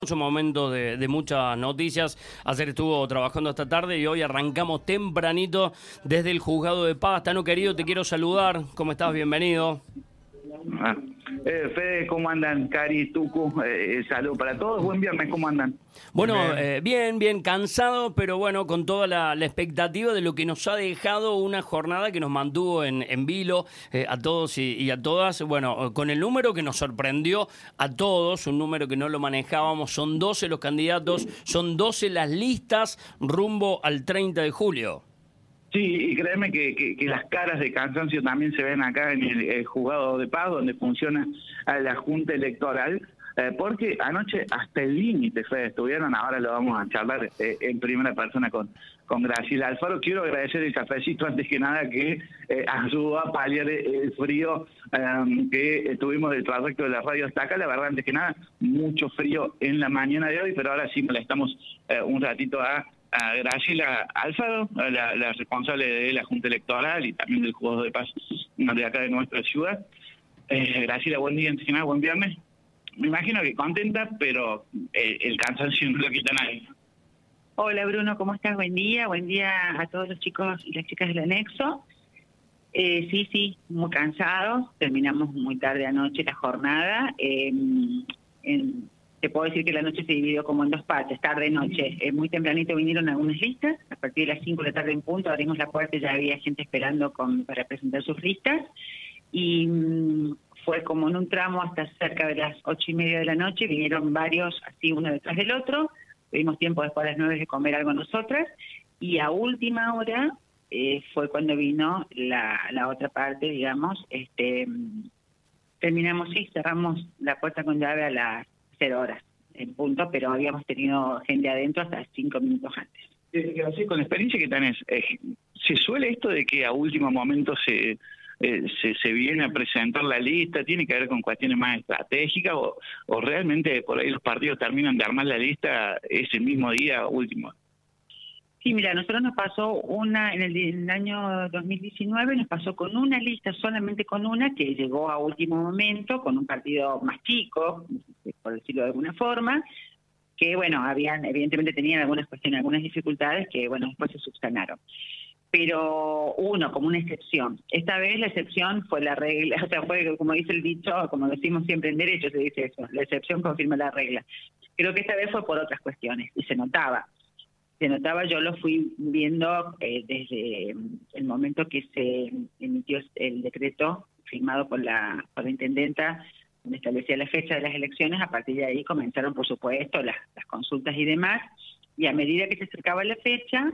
Un momento de muchas noticias. Ayer estuvo trabajando esta tarde y hoy arrancamos tempranito desde el juzgado de paz. Tano querido, te quiero saludar. ¿Cómo estás? Bienvenido. Fede, ¿cómo andan? Cari, Tucu, salud para todos. Buen viernes, ¿cómo andan? Bueno, bien, cansado, pero bueno, con toda la expectativa de lo que nos ha dejado una jornada que nos mantuvo en vilo a todos y a todas. Bueno, con el número que nos sorprendió a todos, un número que no lo manejábamos, son 12 los candidatos, son 12 las listas rumbo al 30 de julio. Sí, y créeme que las caras de cansancio también se ven acá en el juzgado de paz, donde funciona la Junta Electoral, porque anoche hasta el límite, Fede, estuvieron. Ahora lo vamos a charlar en primera persona con Graciela Alfaro. Quiero agradecer el cafecito antes que nada que ayudó a paliar el frío que tuvimos del trayecto de la radio hasta acá. La verdad, antes que nada, mucho frío en la mañana de hoy, pero ahora sí molestamos un ratito a Graciela Alfaro, la responsable de la Junta Electoral y también del Juzgado de Paz de acá de nuestra ciudad. Graciela, buen día, antes que nada, buen viernes. Me imagino que contenta, pero el cansancio no lo quita nadie. Hola Bruno, ¿cómo estás? Buen día a todos los chicos y las chicas del anexo. Sí, muy cansados, terminamos muy tarde anoche la jornada. Te puedo decir que la noche se dividió como en dos partes, tarde-noche. Muy tempranito vinieron algunas listas, a partir de las 5 de la tarde en punto abrimos la puerta y ya había gente esperando para presentar sus listas. Y fue como en un tramo hasta cerca de las 8:30 de la noche, vinieron varios así uno detrás del otro, tuvimos tiempo después de las 9 de comer algo nosotras, y a última hora fue cuando vino la otra parte, digamos. Terminamos, cerramos la puerta con llave a las 0 horas en punto, pero habíamos tenido gente adentro hasta 5 minutos antes. Así, con la experiencia que tenés, ¿se suele esto de que a último momento se viene a presentar la lista? ¿Tiene que ver con cuestiones más estratégicas o realmente por ahí los partidos terminan de armar la lista ese mismo día último? Sí, mira, nosotros nos pasó en el año 2019, nos pasó con una lista, solamente con una, que llegó a último momento, con un partido más chico, por decirlo de alguna forma, que bueno, evidentemente tenían algunas cuestiones, algunas dificultades que bueno, después se subsanaron. Pero como una excepción. Esta vez la excepción fue la regla, o sea, fue como dice el dicho, como decimos siempre en derecho, se dice eso, la excepción confirma la regla. Creo que esta vez fue por otras cuestiones, y se notaba, yo lo fui viendo desde el momento que se emitió el decreto firmado por la intendenta, donde establecía la fecha de las elecciones. A partir de ahí comenzaron, por supuesto, las consultas y demás, y a medida que se acercaba la fecha,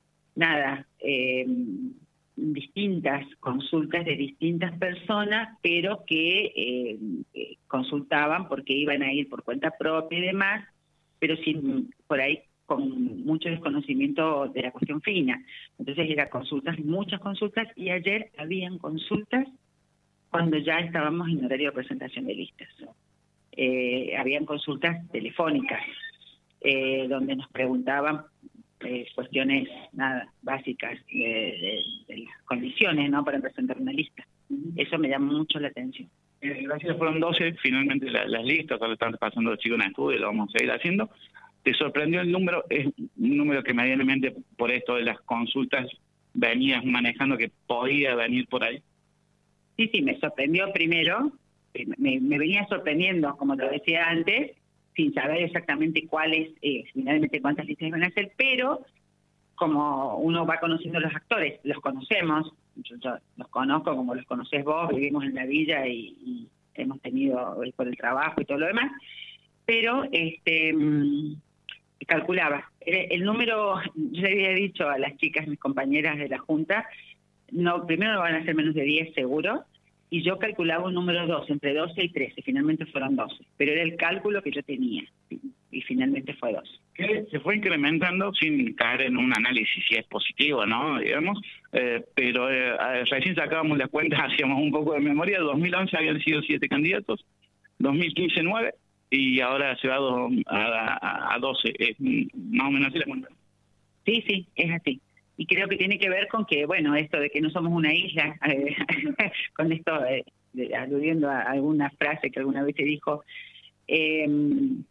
distintas consultas de distintas personas, pero que consultaban porque iban a ir por cuenta propia y demás, pero sin por ahí con mucho desconocimiento de la cuestión fina. Entonces eran consultas, muchas consultas, y ayer habían consultas cuando ya estábamos en horario de presentación de listas. Habían consultas telefónicas, donde nos preguntaban cuestiones básicas de las condiciones, ¿no?, para presentar una lista. Eso me llama mucho la atención. Gracias, fueron 12 finalmente las listas, ahora están pasando los chicos en estudio, lo vamos a seguir haciendo. ¿Te sorprendió el número? Es un número que medianamente, por esto de las consultas, venías manejando que podía venir por ahí. Sí, me sorprendió primero, me venía sorprendiendo, como te decía antes, sin saber exactamente finalmente cuántas listas iban a hacer, pero como uno va conociendo a los actores, los conocemos, yo los conozco como los conocés vos, vivimos en la villa y hemos tenido por el trabajo y todo lo demás, pero calculaba. El número, yo le había dicho a las chicas, mis compañeras de la Junta, primero no van a ser menos de 10 seguro, y yo calculaba un número 12, entre 12 y 13, finalmente fueron 12, pero era el cálculo que yo tenía, y finalmente fue 12. Que se fue incrementando sin caer en un análisis si es positivo, ¿no?, digamos, pero recién sacábamos las cuentas, hacíamos un poco de memoria. 2011 habían sido 7 candidatos, 2015 9, y ahora se va a 12, es más o menos así la cuenta. Sí, es así. Y creo que tiene que ver con que, bueno, esto de que no somos una isla, con esto, aludiendo a alguna frase que alguna vez se dijo,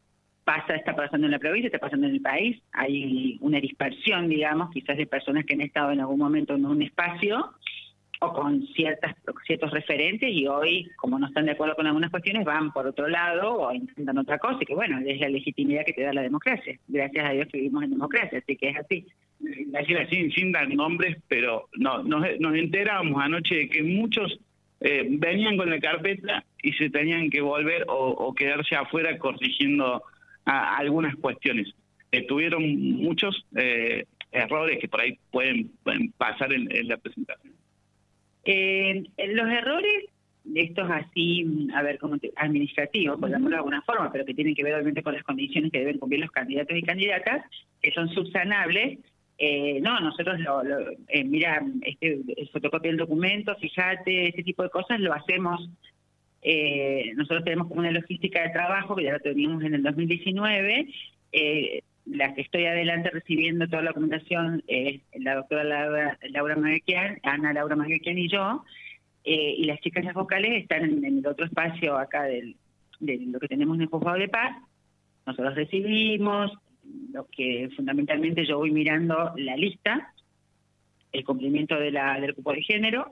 está pasando en la provincia, está pasando en el país. Hay una dispersión, digamos, quizás de personas que han estado en algún momento en un espacio o con ciertos referentes y hoy, como no están de acuerdo con algunas cuestiones, van por otro lado o intentan otra cosa, y que bueno, es la legitimidad que te da la democracia. Gracias a Dios que vivimos en democracia, así que es así. Graciela, sin dar nombres, pero no, nos enteramos anoche de que muchos venían con la carpeta y se tenían que volver o quedarse afuera corrigiendo algunas cuestiones. Tuvieron muchos errores que por ahí pueden pasar en la presentación. Los errores de estos así, a ver, como administrativos, por llamarlo de alguna forma, pero que tienen que ver obviamente con las condiciones que deben cumplir los candidatos y candidatas, que son subsanables. No, nosotros mira, fotocopia del documento, fíjate, ese tipo de cosas lo hacemos. Nosotros tenemos como una logística de trabajo que ya la teníamos en el 2019. La que estoy adelante recibiendo toda la documentación es la doctora Laura Maguequian, Ana Laura Maguequian y yo, y las chicas las vocales están en el otro espacio acá de lo que tenemos en el Juzgado de Paz. Nosotros recibimos lo que fundamentalmente yo voy mirando la lista, el cumplimiento del cupo de género,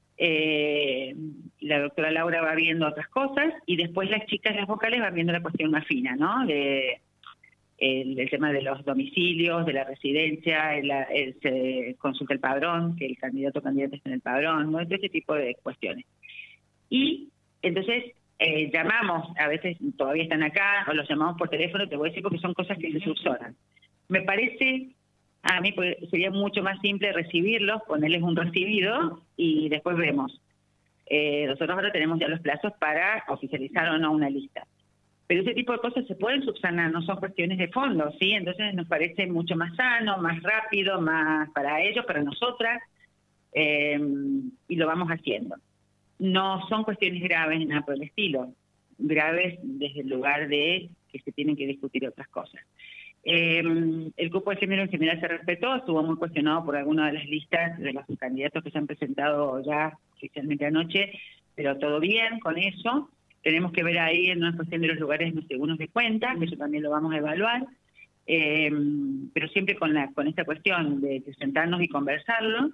la doctora Laura va viendo otras cosas y después las chicas las vocales van viendo la cuestión más fina, ¿no? El tema de los domicilios, de la residencia, se consulta el padrón, que el candidato o candidata esté en el padrón, ¿no? Ese tipo de cuestiones. Y entonces llamamos, a veces todavía están acá, o los llamamos por teléfono, te voy a decir porque son cosas que se subsanan. Me parece, a mí sería mucho más simple recibirlos, ponerles un recibido y después vemos. Nosotros ahora tenemos ya los plazos para oficializar o no una lista. Pero ese tipo de cosas se pueden subsanar, no son cuestiones de fondo, ¿sí? Entonces nos parece mucho más sano, más rápido, más para ellos, para nosotras, y lo vamos haciendo. No son cuestiones graves ni nada por el estilo, graves desde el lugar de que se tienen que discutir otras cosas. El cupo de género en general se respetó, estuvo muy cuestionado por alguna de las listas de los candidatos que se han presentado ya oficialmente anoche, pero todo bien con eso. Tenemos que ver ahí en una cuestión de los lugares seguros de cuenta, que eso también lo vamos a evaluar, pero siempre con esta cuestión de sentarnos y conversarlo.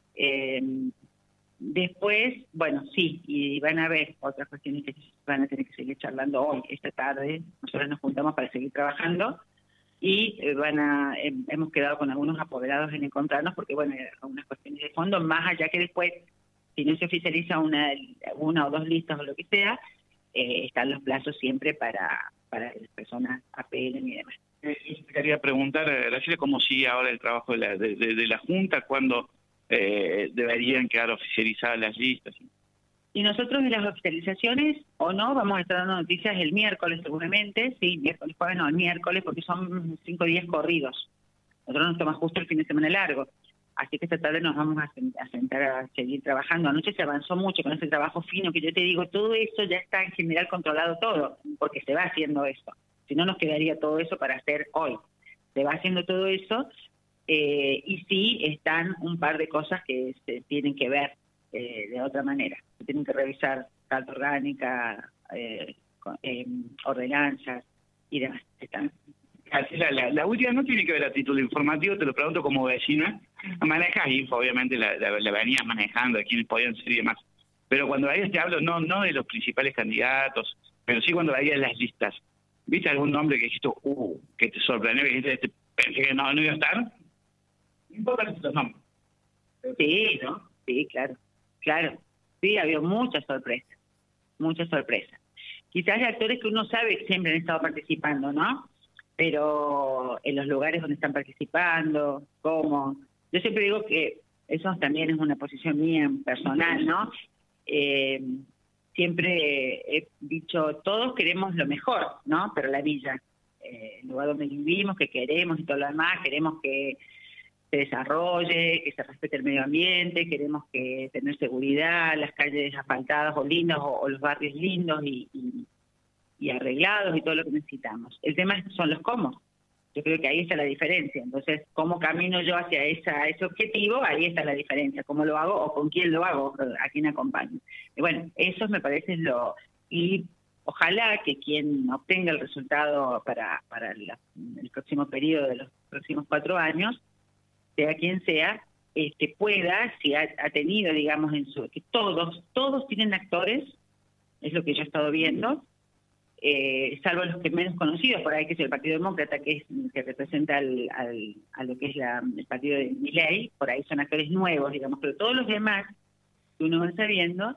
Después, bueno, sí, y van a haber otras cuestiones que van a tener que seguir charlando hoy, esta tarde. Nosotros nos juntamos para seguir trabajando y hemos quedado con algunos apoderados en encontrarnos porque, bueno, hay algunas cuestiones de fondo, más allá que después, si no se oficializa una o dos listas o lo que sea, están los plazos siempre para que las personas apelen y demás. Quería preguntar, Graciela, ¿cómo sigue ahora el trabajo de la Junta? ¿Cuándo deberían quedar oficializadas las listas? Y nosotros de las oficializaciones, o no, vamos a estar dando noticias el miércoles seguramente, sí, miércoles, jueves, no, el miércoles, porque son 5 días corridos. Nosotros nos tomamos justo el fin de semana largo. Así que esta tarde nos vamos a sentar a seguir trabajando. Anoche se avanzó mucho con ese trabajo fino que yo te digo, todo eso ya está en general controlado todo, porque se va haciendo eso. Si no, nos quedaría todo eso para hacer hoy. Se va haciendo todo eso y sí están un par de cosas que se tienen que ver de otra manera. Se tienen que revisar carta orgánica, ordenanzas y demás. Están. La última no tiene que ver a título informativo, te lo pregunto como vecina. Manejas info, obviamente la venías manejando, de quiénes podían ser y demás. Pero cuando veías, te hablo no de los principales candidatos, pero sí cuando veías las listas. ¿Viste algún nombre que dijiste, que te sorprendió, que dijiste, pensé que no iba a estar? No importa los nombres. Sí, ¿no? Sí, claro. Sí, había muchas sorpresas. Quizás hay actores que uno sabe que siempre han estado participando, ¿no? Pero en los lugares donde están participando, cómo. Yo siempre digo que eso también es una posición mía personal, ¿no? Siempre he dicho, todos queremos lo mejor, ¿no? Pero la villa, el lugar donde vivimos, que queremos y todo lo demás, queremos que se desarrolle, que se respete el medio ambiente, queremos que tener seguridad, las calles asfaltadas o lindas o los barrios lindos y arreglados y todo lo que necesitamos. El tema son los cómo. Yo creo que ahí está la diferencia. Entonces, ¿cómo camino yo hacia ese objetivo? Ahí está la diferencia. ¿Cómo lo hago o con quién lo hago? ¿A quién acompaño? Y bueno, eso me parece y ojalá que quien obtenga el resultado para el próximo periodo de los próximos 4 años, sea quien sea, pueda, si ha tenido, digamos, que todos tienen actores, es lo que yo he estado viendo, salvo los que menos conocidos, por ahí que es el Partido Demócrata, que representa a lo que es el partido de Milei, por ahí son actores nuevos, digamos, pero todos los demás que uno va sabiendo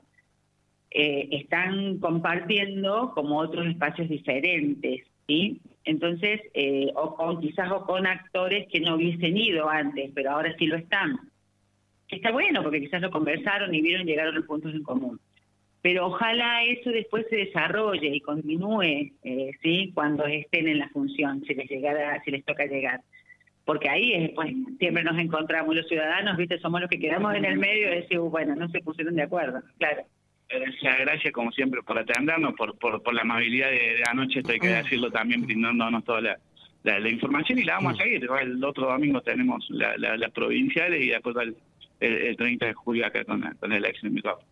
están compartiendo como otros espacios diferentes, ¿sí? Entonces, quizás con actores que no hubiesen ido antes, pero ahora sí lo están. Está bueno, porque quizás lo conversaron y llegaron a puntos en común. Pero ojalá eso después se desarrolle y continúe, ¿sí? Cuando estén en la función, si les toca llegar. Porque ahí pues, siempre nos encontramos los ciudadanos, ¿viste? Somos los que quedamos en el medio y decimos, bueno, no se pusieron de acuerdo, claro. Gracias como siempre por atendernos, por la amabilidad de anoche, esto hay que decirlo también, brindándonos toda la información, y la vamos a seguir. El otro domingo tenemos las provinciales y después el 30 de julio acá con la elección de micrófono.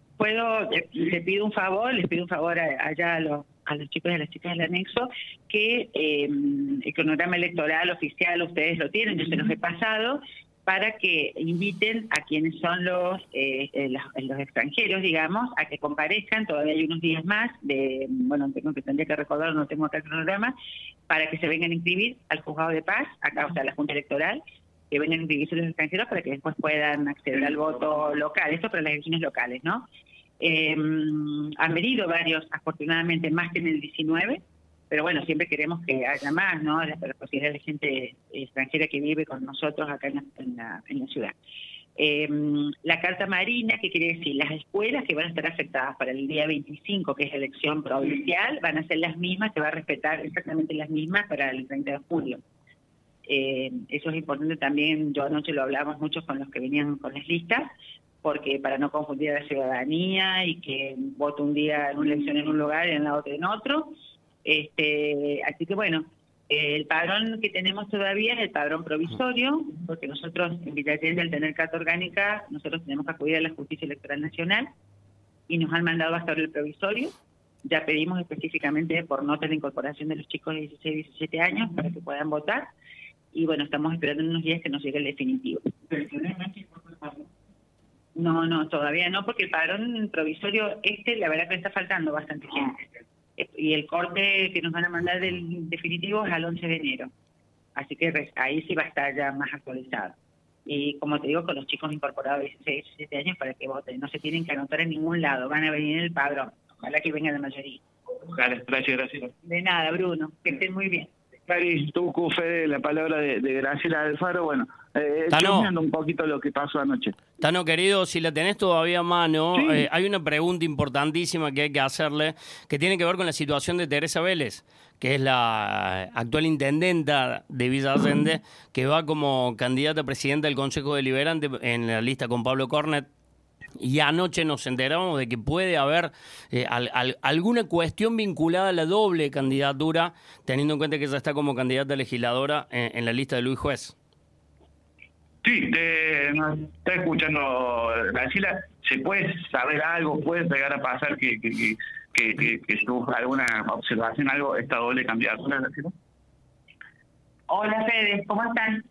Les pido un favor allá a los chicos y a las chicas del anexo, que el cronograma electoral oficial ustedes lo tienen, yo se los he pasado, para que inviten a quienes son los extranjeros, digamos, a que comparezcan. Todavía hay unos días más, tendría que recordar, no tengo acá el cronograma, para que se vengan a inscribir al Juzgado de Paz, acá, o sea, a la Junta Electoral, que vengan a inscribirse los extranjeros para que después puedan acceder al voto local. Esto para las elecciones locales, ¿no? Han venido varios, afortunadamente, más que en el 19, pero bueno, siempre queremos que haya más, ¿no? La posibilidad de gente extranjera que vive con nosotros acá en la ciudad. La Carta Marina, ¿qué quiere decir? Las escuelas que van a estar afectadas para el día 25, que es elección provincial, van a ser las mismas, se va a respetar exactamente las mismas para el 30 de julio. Eso es importante también, yo anoche lo hablamos mucho con los que venían con las listas, porque para no confundir a la ciudadanía y que vote un día en una elección en un lugar y en la otra en otro. Así que bueno, el padrón que tenemos todavía es el padrón provisorio, porque nosotros en Villa Allende, al tener carta orgánica, nosotros tenemos que acudir a la Justicia Electoral Nacional y nos han mandado hasta ahora el provisorio. Ya pedimos específicamente por nota de incorporación de los chicos de 16 y 17 años para que puedan votar, y bueno, estamos esperando unos días que nos llegue el definitivo. No, todavía no, porque el padrón provisorio la verdad que le está faltando bastante gente. Y el corte que nos van a mandar del definitivo es al 11 de enero. Así que ahí sí va a estar ya más actualizado. Y como te digo, con los chicos incorporados de 16 y 17 años para que voten. No se tienen que anotar en ningún lado, van a venir en el padrón. Ojalá que venga la mayoría. Ojalá, gracias. De nada, Bruno, que estén muy bien. Cari, tú, Fede, la palabra de Graciela Alfaro, bueno, chusmeando un poquito lo que pasó anoche. Tano, querido, si la tenés todavía a mano, sí. Hay una pregunta importantísima que hay que hacerle, que tiene que ver con la situación de Teresa Vélez, que es la actual intendenta de Villa Allende, que va como candidata a presidenta del Consejo Deliberante en la lista con Pablo Cornet. Y anoche nos enteramos de que puede haber alguna cuestión vinculada a la doble candidatura, teniendo en cuenta que ella está como candidata legisladora en la lista de Luis Juez. Sí, nos está escuchando Graciela. ¿Se puede saber algo? ¿Puede llegar a pasar que tuvo alguna observación, algo, esta doble candidatura, Graciela? Hola, Fede, ¿cómo están?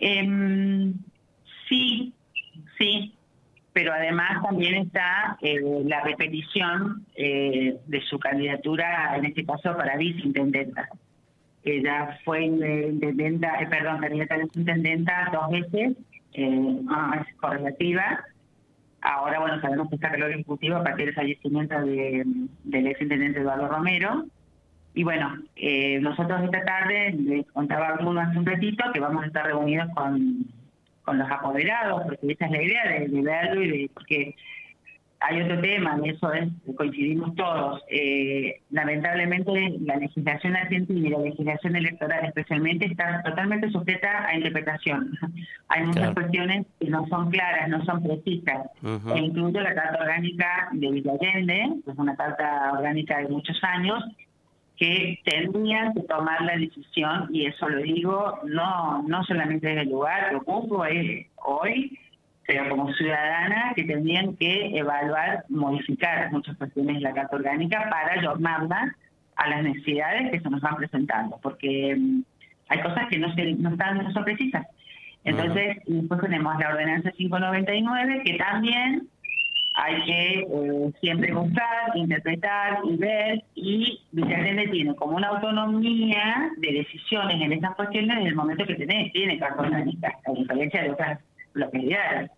Sí. Pero además también está la repetición de su candidatura, en este caso para viceintendenta. Ella fue candidata a viceintendenta 2 veces, es correlativa. Ahora, bueno, sabemos que está reloj ejecutivo a partir del fallecimiento del exintendente Eduardo Romero. Y bueno, nosotros esta tarde, les contaba a Bruno hace un ratito, que vamos a estar reunidos con los apoderados, porque esa es la idea de verlo, porque hay otro tema, y eso coincidimos todos. Lamentablemente la legislación argentina y la legislación electoral especialmente está totalmente sujeta a interpretación. Hay muchas cuestiones que no son claras, no son precisas. E incluso la Carta Orgánica de Villa Allende, que es una carta orgánica de muchos años, que tendrían que tomar la decisión, y eso lo digo no solamente desde el lugar que ocupo hoy, pero como ciudadana que tendrían que evaluar, modificar muchas cuestiones de la Carta Orgánica para ayornarla a las necesidades que se nos van presentando, porque hay cosas que no son precisas. Entonces, después tenemos la Ordenanza 599, que también hay que siempre buscar, interpretar y ver, y Villa Allende tiene como una autonomía de decisiones en estas cuestiones desde el momento que tiene Carta Orgánica, a diferencia de otras localidades.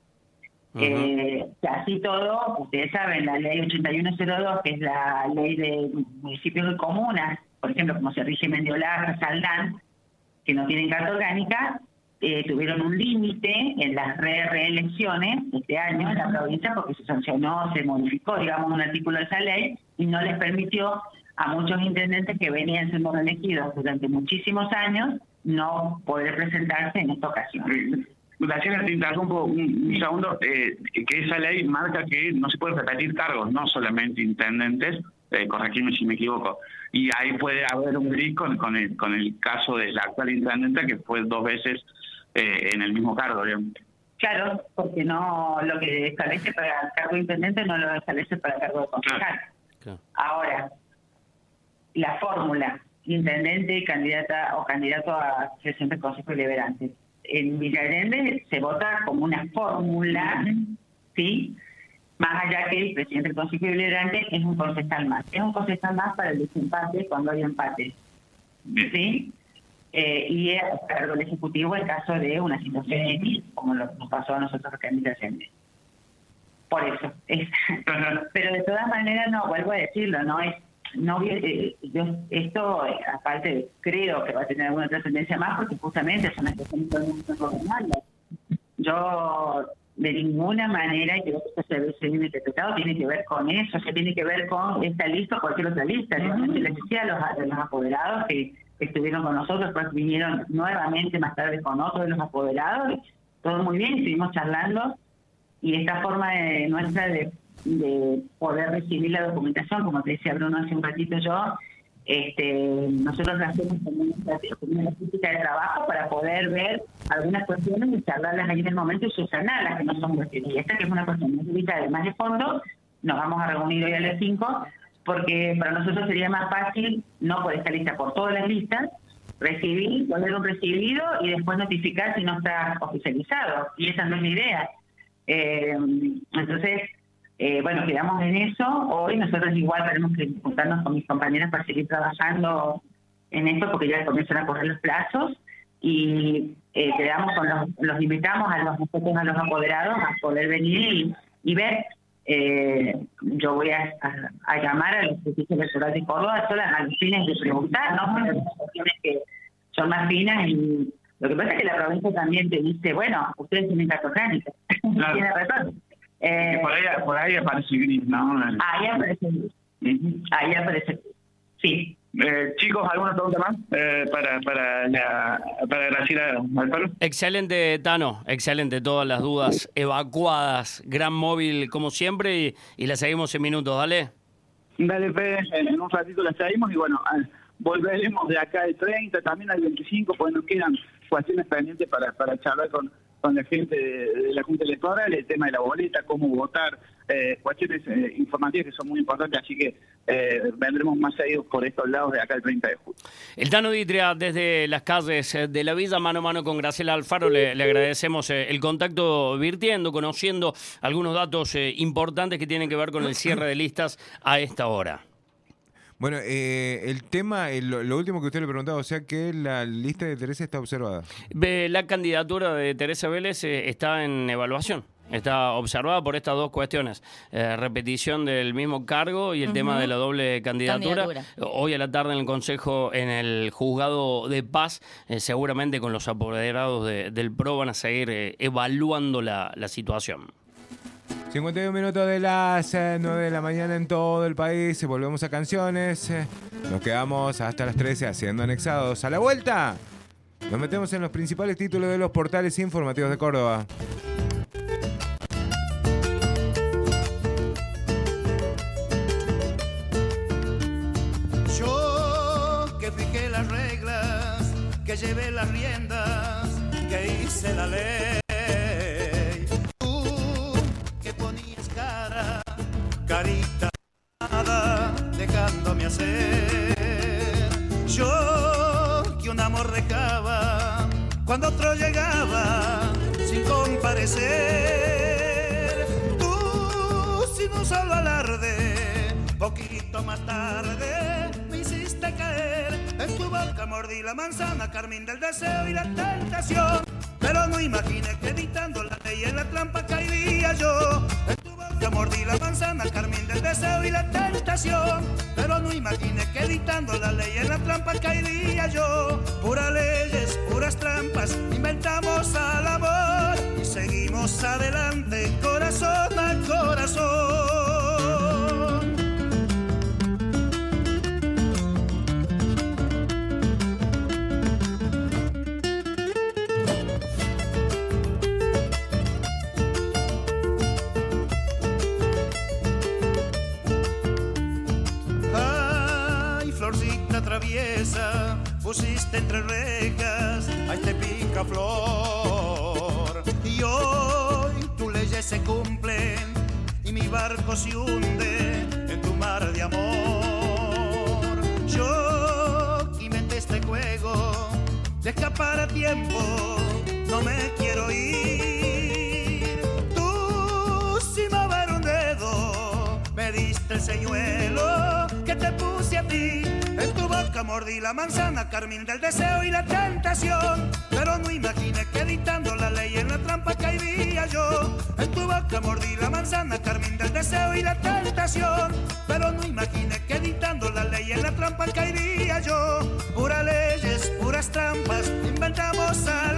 Así todo, ustedes saben, la ley 8102, que es la ley de municipios y comunas, por ejemplo, como se rige Mendiolaza, Saldán, que no tienen Carta Orgánica, tuvieron un límite en las reelecciones este año en la provincia porque se sancionó, se modificó, digamos, un artículo de esa ley y no les permitió a muchos intendentes que venían siendo reelegidos durante muchísimos años no poder presentarse en esta ocasión. Gracias, te interrumpo un segundo, que esa ley marca que no se pueden repetir cargos, no solamente intendentes, corregime si me equivoco, y ahí puede haber un gris con el caso de la actual intendente que fue 2 veces en el mismo cargo, digamos. Claro, porque no lo que establece para el cargo de intendente no lo establece para el cargo de concejal. Claro. Ahora, la fórmula intendente, candidata o candidato a presidente del Consejo Deliberante. En Villa Allende se vota como una fórmula, ¿sí? Más allá que el presidente del Consejo Deliberante es un concejal más. Es un concejal más para el desempate cuando hay empate, ¿sí? Y es cargo del Ejecutivo el caso de una situación X, como nos pasó a nosotros los candidatos. Por eso. Pero de todas maneras, no, vuelvo a decirlo, no es... yo esto, aparte, creo que va a tener alguna trascendencia más porque justamente son las cuestiones que están gobernando. Yo, de ninguna manera, y creo que esto se viene interpretado, tiene que ver con eso, se tiene que ver con esta lista o cualquier otra lista. Yo les decía a los apoderados que estuvieron con nosotros, pues vinieron nuevamente más tarde con otros de los apoderados, todo muy bien, estuvimos charlando, y esta forma nuestra de poder recibir la documentación, como te decía Bruno hace un ratito yo, nosotros hacemos como una crítica de trabajo para poder ver algunas cuestiones y charlarlas ahí en el momento y subsanarlas, que no son cuestiones. Y esta que es una cuestión muy crítica, además de fondo, nos vamos a reunir hoy a las 5, porque para nosotros sería más fácil, no por esta lista, por todas las listas, recibir, poner un recibido y después notificar si no está oficializado. Y esa no es la idea. Entonces, bueno, quedamos en eso. Hoy nosotros igual tenemos que juntarnos con mis compañeras para seguir trabajando en esto porque ya comienzan a correr los plazos y quedamos los invitamos a los apoderados a poder venir y ver. Yo voy a llamar al Servicio Electoral de Córdoba solo a los fines de preguntar, ¿no? Porque hay cuestiones que son más finas y lo que pasa es que la provincia también te dice, bueno, ustedes tienen Carta Orgánica. Claro. Tiene razón. Por ahí aparece gris, ¿no? Ahí aparece gris. Ahí aparece gris. Sí. Chicos, ¿alguna pregunta más para Graciela Alfaro? Excelente, Tano, excelente, todas las dudas evacuadas, gran móvil como siempre y la seguimos en minutos, ¿dale? Dale, Fede, en un ratito la seguimos y bueno, volveremos de acá el 30, también al 25, pues nos quedan cuestiones pendientes para charlar con la gente de la Junta Electoral, el tema de la boleta, cómo votar, cuestiones informativas que son muy importantes, así que vendremos más seguidos por estos lados de acá el 30 de julio. El Tano Ditria desde las calles de la Villa, mano a mano con Graciela Alfaro, le agradecemos el contacto virtiendo, conociendo algunos datos importantes que tienen que ver con el cierre de listas a esta hora. Bueno, el tema, lo último que usted le preguntaba, o sea que la lista de Teresa está observada. La candidatura de Teresa Vélez está en evaluación. Está observada por estas dos cuestiones, repetición del mismo cargo y el tema de la doble candidatura. Hoy a la tarde en el Consejo, en el Juzgado de Paz, seguramente con los apoderados del PRO van a seguir evaluando la situación. 51 minutos de las 9 de la mañana en todo el país. Volvemos a canciones. Nos quedamos hasta las 13 haciendo anexados. A la vuelta nos metemos en los principales títulos de los portales informativos de Córdoba. Yo que fijé las reglas, que llevé las riendas, que hice la ley. placer. Yo que un amor dejaba cuando otro llegaba sin comparecer. Tú sin un solo alarde, poquito más tarde me hiciste caer. En tu boca mordí la manzana, carmín del deseo y la tentación. Pero no imaginé que editando la ley en la trampa caería yo. En tu boca mordí la manzana, carmín del deseo y la tentación. Pero no imaginé que editando la ley en la trampa caería yo. Puras leyes, puras trampas, inventamos al amor y seguimos adelante, corazón a corazón. Traviesa, pusiste entre rejas a este picaflor. Y hoy tus leyes se cumplen y mi barco se hunde en tu mar de amor. Yo inventé este juego de escapar a tiempo, no me quiero ir. Tú sin mover un dedo me diste el señuelo que te puse a ti. En tu boca mordí la manzana, carmín del deseo y la tentación. Pero no imaginé que editando la ley en la trampa caería yo. En tu boca mordí la manzana, carmín del deseo y la tentación. Pero no imaginé que editando la ley en la trampa caería yo. Puras leyes, puras trampas, inventamos a